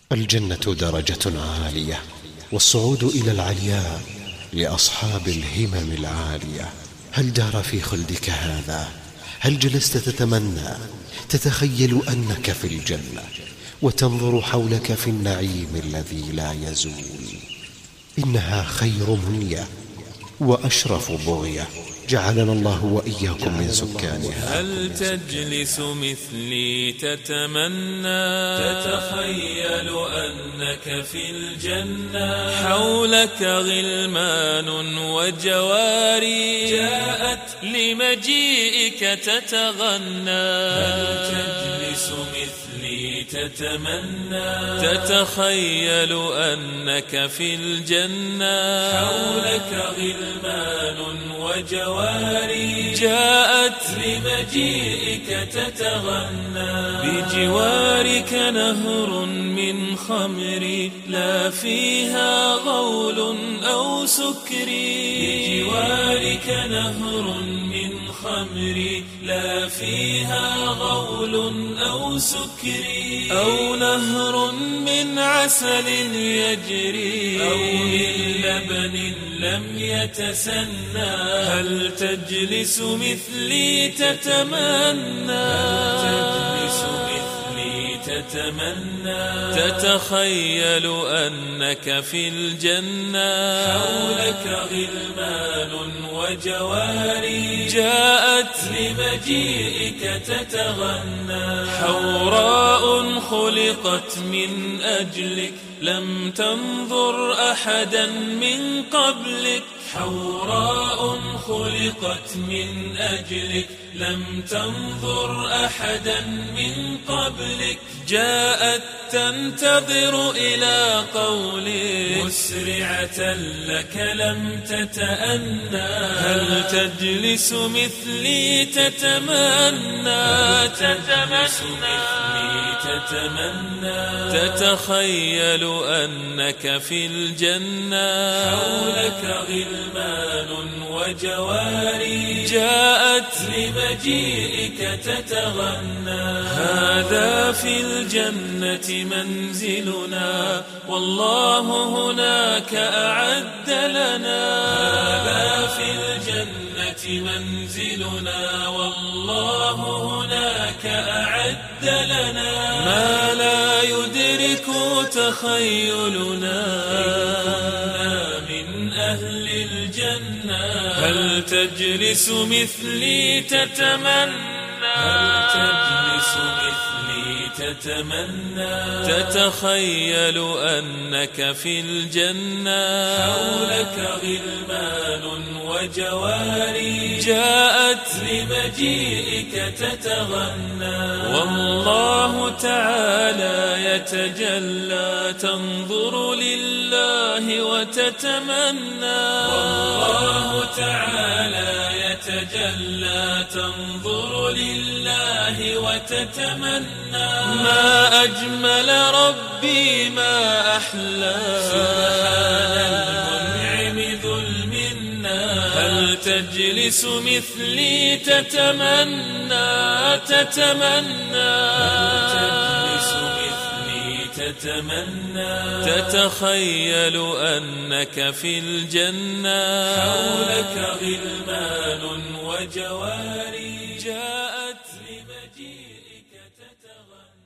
الجنة درجة عالية، والصعود إلى العلياء لأصحاب الهمم العالية. هل دار في خلدك هذا؟ هل جلست تتمنى تتخيل أنك في الجنة وتنظر حولك في النعيم الذي لا يزول؟ إنها خير منية وأشرف بغية، جعلنا الله وإياكم من سكانها. هل تجلس مثلي تتمنى تتخيل أنك في الجنة حولك غلمان وجواري جاءت لمجيئك تتغنى؟ هل تجلس مثلي تتمنى تتخيل أنك في الجنة حولك غلمان وجواري جاءت لمجيئك تتغنى؟ بجوارك نهر من خمر لا فيها غول أو سكري بجوارك نهر من خمر لا فيها غول أو سكري أو نهر من عسل يجري أو من لبن لم يتسنى. هل تجلس مثلي تتمنى تجلس مثلي تتمنى تتخيل أنك في الجنة حولك غلمان وجواري جاءت لمجيئك تتغنى؟ حوراء خلقت من أجلك لم تنظر أحدا من قبلك حوراء خلقت من أجلك لم تنظر أحدا من قبلك جاءت تنتظر إلى قولك مسرعة لك لم تتأنى. هل تجلس مثلي تتمنى تتخيل أنك في الجنة حولك غلمان وجواري جاءت لمجيئك تتغنى؟ هذا في الجنة منزلنا والله هناك أعد لنا. هذا في الجنة منزلنا والله هناك أعد لنا ما لا يدرك تخيلنا إن كنا من أهل الجنة. هل تجلس مثلي تتمنى هل تجلس مثلي تتمنى تتخيل أنك في الجنة حولك غلمان وجواري جاءت لمجيئك تتغنى؟ والله تعالى يتجلى تنظر لله وتتمنى. والله تعالى يتجلى تنظر لله وتتمنى. ما أجمل ربي ما أحلى سبحان المنعم ذو المنى. هل تجلس مثلي تتمنى هل تجلس مثلي تتمنى تتخيل أنك في الجنة حولك غلمان وجواري